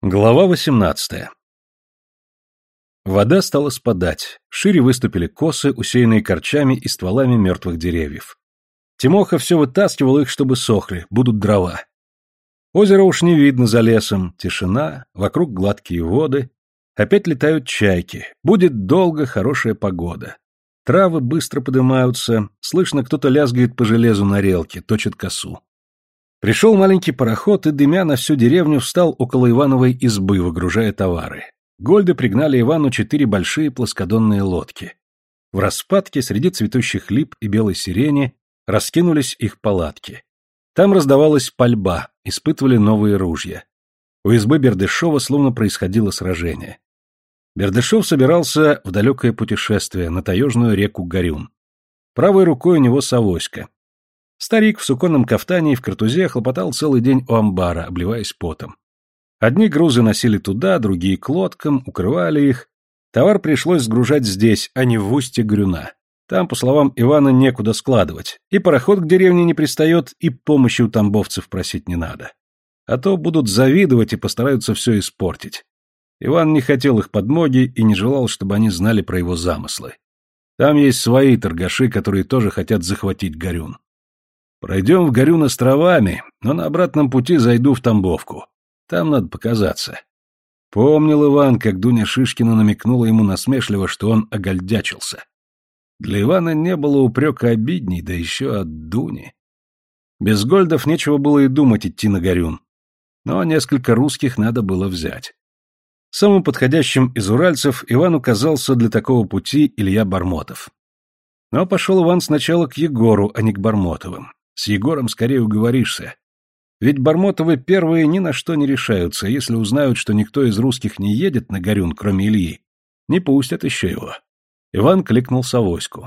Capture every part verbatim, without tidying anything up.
Глава восемнадцатая. Вода стала спадать, шире выступили косы, усеянные корчами и стволами мертвых деревьев. Тимоха все вытаскивал их, чтобы сохли, будут дрова. Озеро уж не видно за лесом, тишина, вокруг гладкие воды, опять летают чайки, будет долго хорошая погода. Травы быстро поднимаются, слышно, кто-то лязгает по железу на релке, точит косу. Пришел маленький пароход и, дымя на всю деревню, встал около Ивановой избы, выгружая товары. Гольды пригнали Ивану четыре большие плоскодонные лодки. В распадке, среди цветущих лип и белой сирени, раскинулись их палатки. Там раздавалась пальба, испытывали новые ружья. У избы Бердышева словно происходило сражение. Бердышев собирался в далекое путешествие на таежную реку Горюн. Правой рукой у него Савоська. Старик в суконном кафтане и в картузе хлопотал целый день у амбара, обливаясь потом. Одни грузы носили туда, другие к лодкам, укрывали их. Товар пришлось сгружать здесь, а не в устье Горюна. Там, по словам Ивана, некуда складывать. И пароход к деревне не пристает, и помощи у тамбовцев просить не надо. А то будут завидовать и постараются все испортить. Иван не хотел их подмоги и не желал, чтобы они знали про его замыслы. Там есть свои торгаши, которые тоже хотят захватить Горюн. Пройдем в Горюн островами, но на обратном пути зайду в Тамбовку. Там надо показаться. Помнил Иван, как Дуня Шишкина намекнула ему насмешливо, что он огольдячился. Для Ивана не было упрека обидней, да еще от Дуни. Без гольдов нечего было и думать идти на Горюн. Но несколько русских надо было взять. Самым подходящим из уральцев Ивану казался для такого пути Илья Бармотов. Но пошел Иван сначала к Егору, а не к Бармотовым. С Егором скорее уговоришься. Ведь Бармотовы первые ни на что не решаются, если узнают, что никто из русских не едет на Горюн, кроме Ильи, не пустят еще его. Иван кликнул Савоську.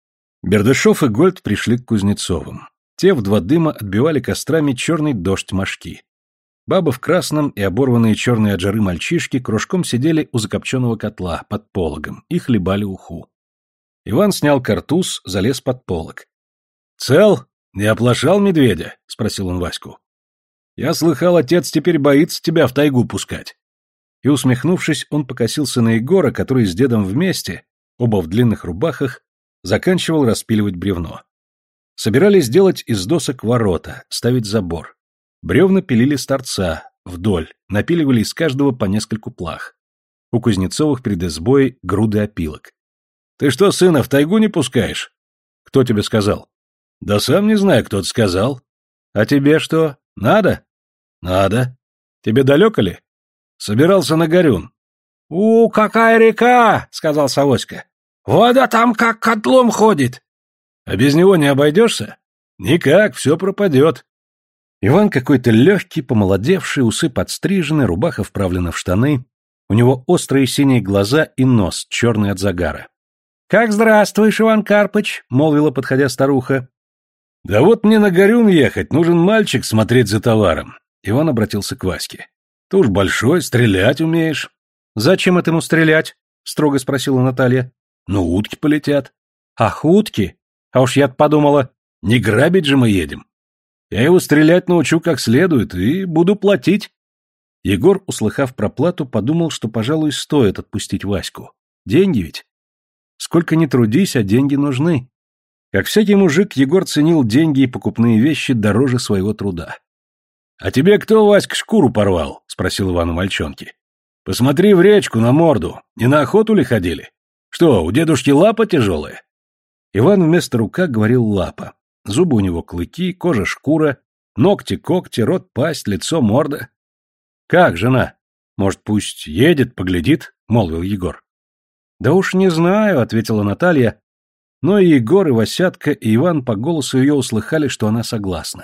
Бердышев и Гольд пришли к Кузнецовым. Те в два дыма отбивали кострами черный дождь мошки. Бабы в красном и оборванные черные от жары мальчишки кружком сидели у закопченного котла под пологом и хлебали уху. Иван снял картуз, залез под полог. — Цел? Не оплошал медведя? — спросил он Ваську. — Я слыхал, отец теперь боится тебя в тайгу пускать. И, усмехнувшись, он покосился на Егора, который с дедом вместе, оба в длинных рубахах, заканчивал распиливать бревно. Собирались делать из досок ворота, ставить забор. Бревна пилили с торца, вдоль, напиливали из каждого по нескольку плах. У Кузнецовых перед избой груды опилок. — Ты что, сына, в тайгу не пускаешь? — Кто тебе сказал? — Да сам не знаю, кто-то сказал. — А тебе что, надо? — Надо. — Тебе далеко ли? — Собирался на Горюн. — У, какая река! — сказал Савоська. — Вода там как котлом ходит. — А без него не обойдешься? — Никак, все пропадет. Иван какой-то легкий, помолодевший, усы подстрижены, рубаха вправлена в штаны. У него острые синие глаза и нос, черный от загара. — Как здравствуешь, Иван Карпыч, — молвила, подходя старуха. — Да вот мне на Горюн ехать, нужен мальчик смотреть за товаром. Иван обратился к Ваське. — Ты уж большой, стрелять умеешь. — Зачем этому стрелять? — строго спросила Наталья. — Ну, утки полетят. — Ах, утки? А уж я-то подумала, не грабить же мы едем. Я его стрелять научу как следует и буду платить. Егор, услыхав про плату, подумал, что, пожалуй, стоит отпустить Ваську. Деньги ведь. Сколько ни трудись, а деньги нужны. Как всякий мужик, Егор ценил деньги и покупные вещи дороже своего труда. — А тебе кто, Васька, шкуру порвал? — спросил Иван у мальчонки. — Посмотри в речку на морду. Не на охоту ли ходили? Что, у дедушки лапа тяжелая? Иван вместо рука говорил лапа. Зубы у него клыки, кожа шкура, ногти когти, рот пасть, лицо морда. — Как жена? Может, пусть едет, поглядит? — молвил Егор. — Да уж не знаю, — ответила Наталья. Но и Егор, и Васятка, и Иван по голосу ее услыхали, что она согласна.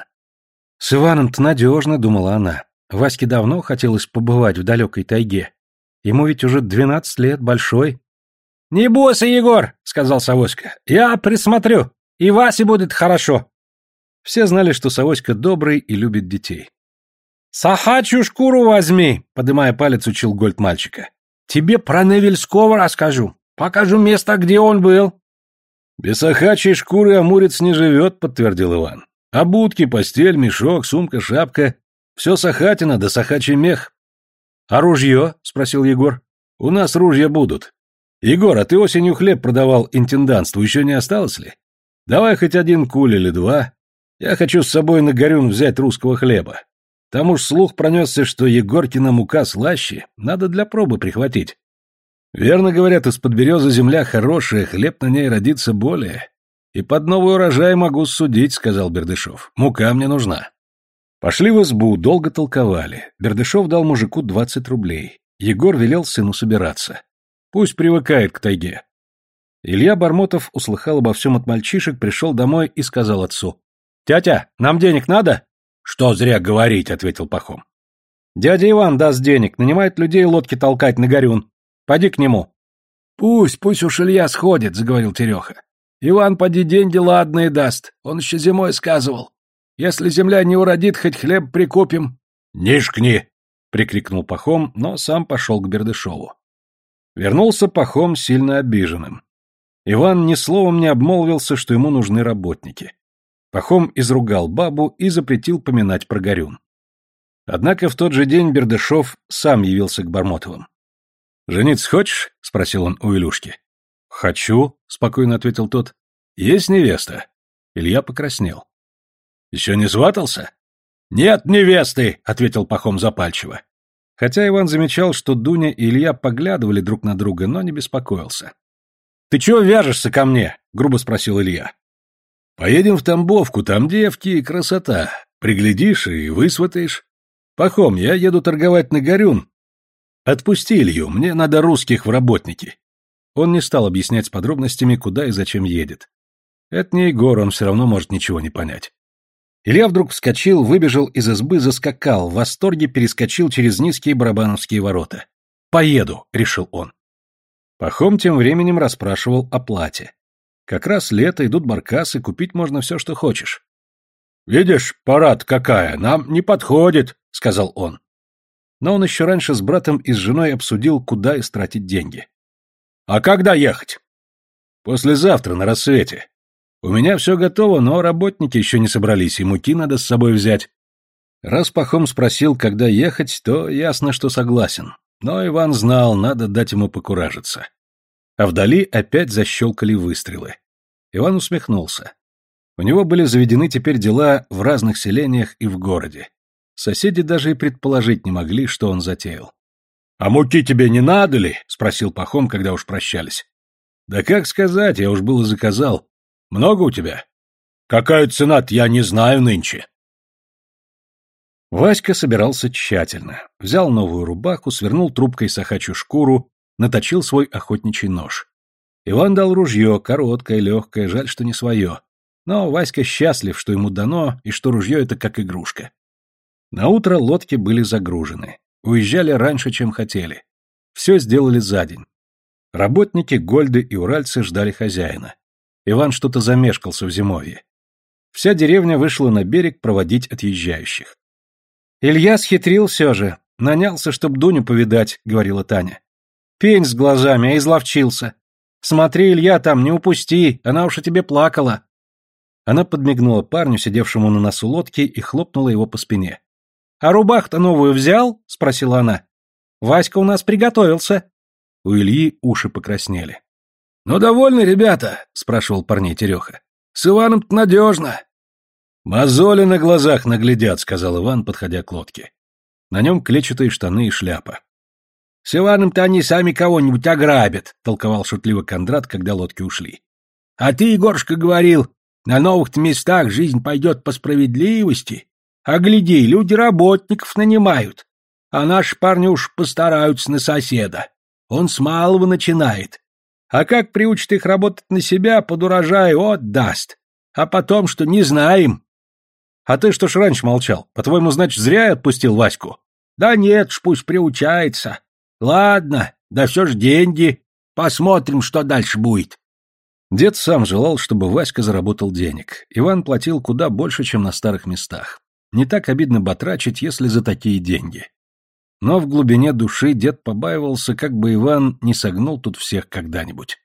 С Иваном-то надежно, — думала она. Ваське давно хотелось побывать в далекой тайге. Ему ведь уже двенадцать лет, большой. — Не бойся, Егор, — сказал Савоська. — Я присмотрю, и Васе будет хорошо. Все знали, что Савоська добрый и любит детей. — Сахачью шкуру возьми, — подымая палец, учил Гольд мальчика. — Тебе про Невельского расскажу. Покажу место, где он был. — Без сахачьей шкуры амурец не живет, — подтвердил Иван. — Обутки, постель, мешок, сумка, шапка — все сахатина да сахачий мех. А ружье? — спросил Егор. — У нас ружья будут. Егор, а ты осенью хлеб продавал интендантству, еще не осталось ли? Давай хоть один куль или два. Я хочу с собой на горюн взять русского хлеба. Там уж слух пронесся, что Егоркина мука слаще, надо для пробы прихватить. Верно говорят, из-под березы земля хорошая, хлеб на ней родится более. И под новый урожай могу судить, — сказал Бердышев. Мука мне нужна. Пошли в избу, долго толковали. Бердышев дал мужику двадцать рублей. Егор велел сыну собираться. Пусть привыкает к тайге. Илья Бармотов услыхал обо всем от мальчишек, пришел домой и сказал отцу. — Тятя, нам денег надо? — Что зря говорить, — ответил Пахом. — Дядя Иван даст денег, нанимает людей лодки толкать на горюн. Поди к нему. — Пусть, пусть уж Илья сходит, — заговорил Тереха. — Иван поди деньги ладные даст, он еще зимой сказывал. Если земля не уродит, хоть хлеб прикупим. — Нишкни! — прикрикнул Пахом, но сам пошел к Бердышеву. Вернулся Пахом сильно обиженным. Иван ни словом не обмолвился, что ему нужны работники. Пахом изругал бабу и запретил поминать про горюн. Однако в тот же день Бердышев сам явился к Бармотовым. — Жениться хочешь? — спросил он у Илюшки. — Хочу, — спокойно ответил тот. — Есть невеста. Илья покраснел. — Еще не сватался? — Нет невесты, — ответил Пахом запальчиво. Хотя Иван замечал, что Дуня и Илья поглядывали друг на друга, но не беспокоился. — Ты чего вяжешься ко мне? — грубо спросил Илья. — Поедем в Тамбовку, там девки и красота. Приглядишь и высватаешь. Пахом, я еду торговать на горюн. Отпусти Илью, мне надо русских в работники. Он не стал объяснять с подробностями, куда и зачем едет. Это не Егор, он все равно может ничего не понять. Илья вдруг вскочил, выбежал из избы, заскакал, в восторге перескочил через низкие барабановские ворота. «Поеду», — решил он. Пахом тем временем расспрашивал о плате. Как раз лето, идут баркасы, купить можно все, что хочешь. «Видишь, парад какая, нам не подходит», — сказал он. Но он еще раньше с братом и с женой обсудил, куда истратить деньги. «А когда ехать?» «Послезавтра, на рассвете. У меня все готово, но работники еще не собрались, и муки надо с собой взять». Раз Пахом спросил, когда ехать, то ясно, что согласен. Но Иван знал, надо дать ему покуражиться. А вдали опять защелкали выстрелы. Иван усмехнулся. У него были заведены теперь дела в разных селениях и в городе. Соседи даже и предположить не могли, что он затеял. — А муки тебе не надо ли? — спросил Пахом, когда уж прощались. — Да как сказать, я уж было заказал. Много у тебя? — Какая цена-то, я не знаю нынче. Васька собирался тщательно. Взял новую рубаху, свернул трубкой сахачью шкуру, наточил свой охотничий нож. Иван дал ружье, короткое, легкое, жаль, что не свое. Но Васька счастлив, что ему дано, и что ружье это как игрушка. Наутро лодки были загружены. Уезжали раньше, чем хотели. Все сделали за день. Работники, гольды и уральцы ждали хозяина. Иван что-то замешкался в зимовье. Вся деревня вышла на берег проводить отъезжающих. «Илья схитрил все же. Нанялся, чтоб Дуню повидать», — говорила Таня. «Пень с глазами, а изловчился. Смотри, Илья, там, не упусти, она уж о тебе плакала». Она подмигнула парню, сидевшему на носу лодки, и хлопнула его по спине. «А рубаху-то новую взял?» — спросила она. «Васька у нас приготовился». У Ильи уши покраснели. «Ну, довольны, ребята?» — спрашивал парней Тереха. «С Иваном-то надежно». «Мозоли на глазах наглядят», — сказал Иван, подходя к лодке. На нем клетчатые штаны и шляпа. «С Иваном-то они сами кого-нибудь ограбят», — толковал шутливо Кондрат, когда лодки ушли. «А ты, Егорушка, говорил, на новых-то местах жизнь пойдет по справедливости. А гляди, люди работников нанимают. А наши парни уж постараются на соседа. Он с малого начинает. А как приучит их работать на себя, под урожай отдаст. А потом, что не знаем». «А ты что ж раньше молчал? По-твоему, значит, зря я отпустил Ваську?» «Да нет ж, пусть приучается. Ладно, да все ж деньги. Посмотрим, что дальше будет». Дед сам желал, чтобы Васька заработал денег. Иван платил куда больше, чем на старых местах. Не так обидно батрачить, если за такие деньги. Но в глубине души дед побаивался, как бы Иван не согнул тут всех когда-нибудь.